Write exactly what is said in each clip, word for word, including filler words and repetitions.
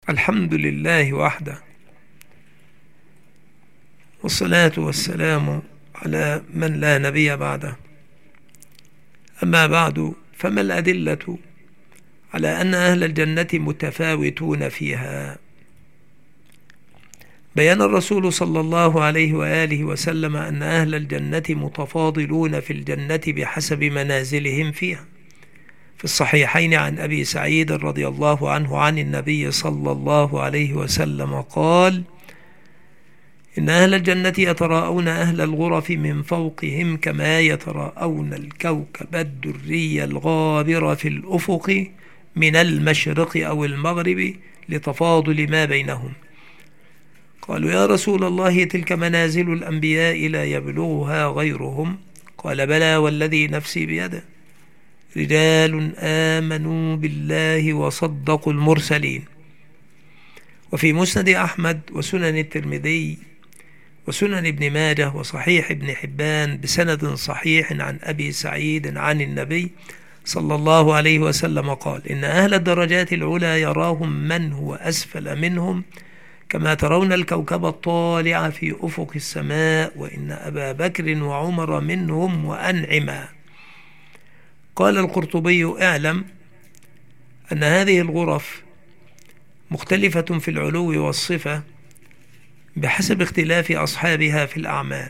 الحمد لله وحده، والصلاة والسلام على من لا نبي بعده. أما بعد، فما الأدلة على أن أهل الجنة متفاوتون فيها؟ بيان الرسول صلى الله عليه وآله وسلم أن أهل الجنة متفاضلون في الجنة بحسب منازلهم فيها. في الصحيحين عن أبي سعيد رضي الله عنه عن النبي صلى الله عليه وسلم قال: إن أهل الجنة يتراءون أهل الغرف من فوقهم كما يتراءون الكوكب الدري الغابر في الأفق من المشرق أو المغرب لتفاضل ما بينهم. قالوا: يا رسول الله، تلك منازل الأنبياء لا يبلغها غيرهم. قال: بلى والذي نفسي بيده، رجال آمنوا بالله وصدقوا المرسلين. وفي مسند أحمد وسنن الترمذي وسنن ابن ماجه وصحيح ابن حبان بسند صحيح عن أبي سعيد عن النبي صلى الله عليه وسلم قال: إن أهل الدرجات العلى يراهم من هو أسفل منهم كما ترون الكوكب الطالع في أفق السماء، وإن أبا بكر وعمر منهم وأنعما. قال القرطبي: اعلم أن هذه الغرف مختلفة في العلو والصفة بحسب اختلاف أصحابها في الأعمال،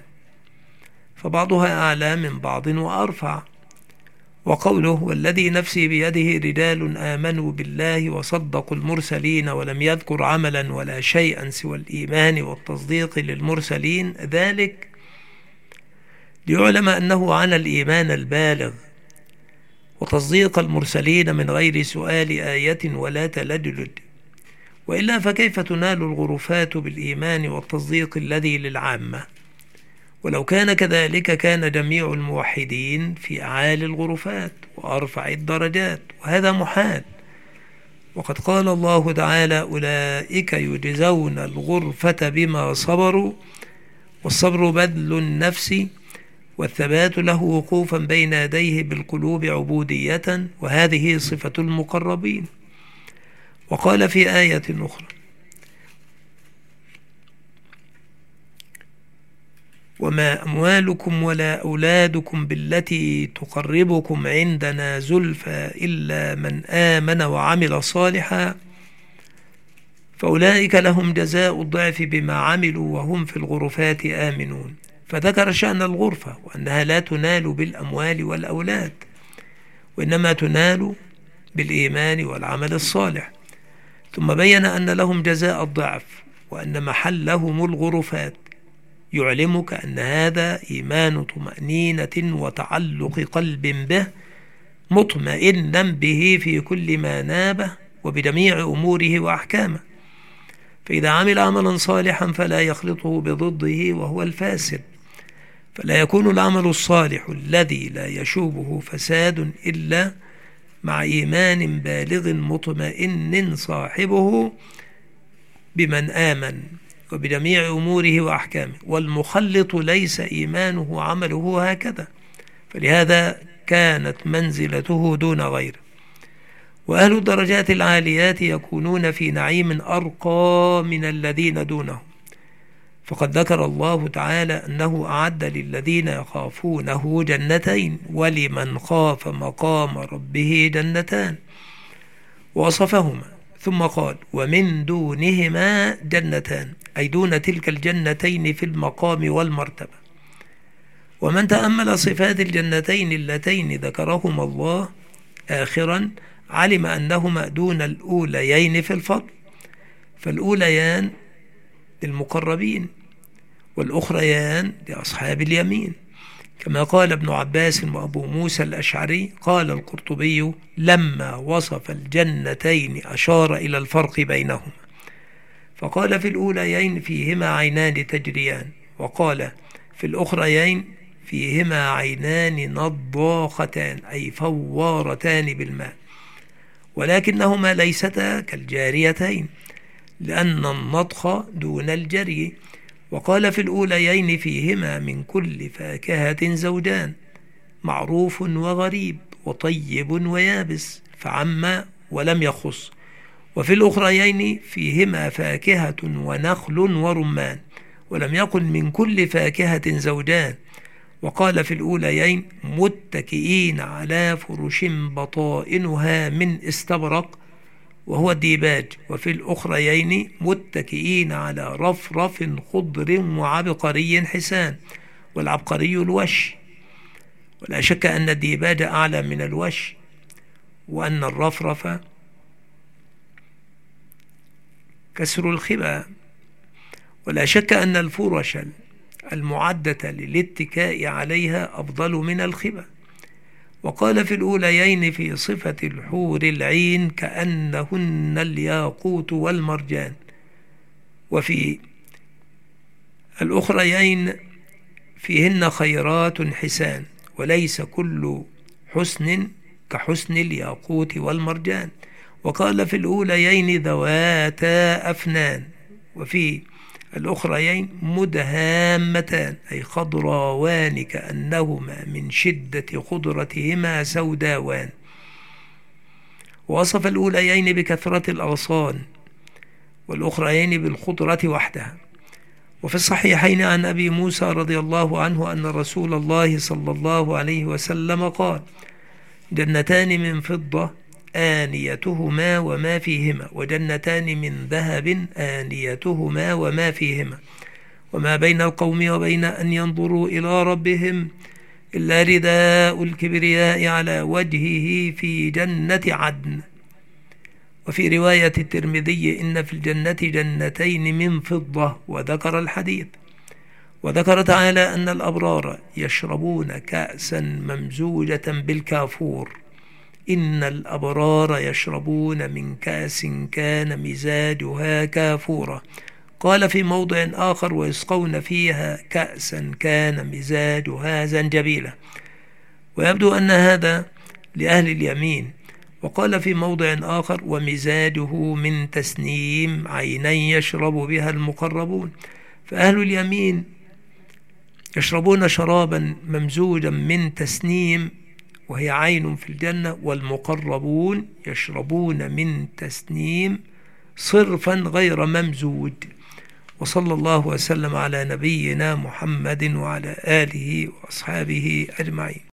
فبعضها أعلى من بعض وأرفع. وقوله: والذي نفسي بيده رجال آمنوا بالله وصدقوا المرسلين، ولم يذكر عملا ولا شيئا سوى الإيمان والتصديق للمرسلين، ذلك ليعلم أنه عن الإيمان البالغ وتصديق المرسلين من غير سؤال آية ولا تلجلج، وإلا فكيف تنال الغرفات بالإيمان والتصديق الذي للعامة؟ ولو كان كذلك كان جميع الموحدين في أعالي الغرفات وأرفع الدرجات، وهذا محال. وقد قال الله تعالى: أولئك يجزون الغرفة بما صبروا، والصبر بذل النفس، والثبات له وقوفا بين يديه بالقلوب عبودية، وهذه صفة المقربين. وقال في آية أخرى: وما أموالكم ولا أولادكم بالتي تقربكم عندنا زلفى إلا من آمن وعمل صالحا فأولئك لهم جزاء الضعف بما عملوا وهم في الغرفات آمنون. فذكر شأن الغرفة وأنها لا تنال بالأموال والأولاد، وإنما تنال بالإيمان والعمل الصالح. ثم بين أن لهم جزاء الضعف، وأن محلهم الغرفات، يعلمك أن هذا إيمان طمأنينة وتعلق قلب به مطمئنا به في كل ما نابه وبجميع أموره وأحكامه. فإذا عمل عملا صالحا فلا يخلطه بضده وهو الفاسد، فلا يكون العمل الصالح الذي لا يشوبه فساد إلا مع إيمان بالغ مطمئن صاحبه بمن آمن وبجميع أموره وأحكامه. والمخلط ليس إيمانه عمله هكذا، فلهذا كانت منزلته دون غيره. وأهل الدرجات العاليات يكونون في نعيم أرقى من الذين دونهم، فقد ذكر الله تعالى أنه أعد للذين يخافونه جنتين، ولمن خاف مقام ربه جنتان، ووصفهما ثم قال: ومن دونهما جنتان، أي دون تلك الجنتين في المقام والمرتبة. ومن تأمل صفات الجنتين اللتين ذكرهما الله آخرا علم أنهما دون الأوليين في الفضل، فالأوليان للمقربين والأخريان لأصحاب اليمين، كما قال ابن عباس وأبو موسى الأشعري. قال القرطبي: لما وصف الجنتين أشار إلى الفرق بينهما، فقال: في الأوليين فيهما عينان تجريان، وقال: في الأخريين فيهما عينان نضاختان، أي فوارتان بالماء، ولكنهما ليستا كالجاريتين، لأن النضخ دون الجري. وقال: في الأوليين فيهما من كل فاكهة زوجان، معروف وغريب وطيب ويابس، فعم ولم يخص. وفي الأخريين فيهما فاكهة ونخل ورمان، ولم يقل من كل فاكهة زوجان. وقال في الأوليين متكئين على فرش بطائنها من استبرق وهو الديباج، وفي الأخريين متكئين على رفرف خضر وعبقري حسان، والعبقري الوش. ولا شك أن الديباج أعلى من الوش، وأن الرفرف كسر الخبا. ولا شك أن الفرش المعدة للاتكاء عليها أفضل من الخبا. وقال في الأوليين في صفة الحور العين كأنهن الياقوت والمرجان، وفي الأخريين فيهن خيرات حسان، وليس كل حسن كحسن الياقوت والمرجان. وقال في الأوليين ذواتا أفنان، وفي الأخريين مدهامتان أي خضراوان كأنهما من شدة خضرتهما سوداوان. ووصف الأوليين بكثرة الأغصان، والأخريين بالخضرة وحدها. وفي الصحيحين عن أبي موسى رضي الله عنه أن رسول الله صلى الله عليه وسلم قال: جنتان من فضة آنيتهما وما فيهما، وجنتان من ذهب آنيتهما وما فيهما، وما بين القوم وبين أن ينظروا إلى ربهم إلا رداء الكبرياء على وجهه في جنة عدن. وفي رواية الترمذي إن في الجنة جنتين من فضة، وذكر الحديث. وذكر تعالى أن الأبرار يشربون كأسا ممزوجة بالكافور، إن الأبرار يشربون من كأس كان مزاجها كافورا. قال في موضع آخر: ويسقون فيها كأسا كان مزاجها زنجبيلا. ويبدو أن هذا لأهل اليمين. وقال في موضع آخر: ومزاجه من تسنيم عيني يشرب بها المقربون. فأهل اليمين يشربون شرابا ممزوجا من تسنيم وهي عين في الجنة، والمقربون يشربون من تسنيم صرفا غير ممزوج. وصلى الله وسلم على نبينا محمد وعلى آله وأصحابه أجمعين.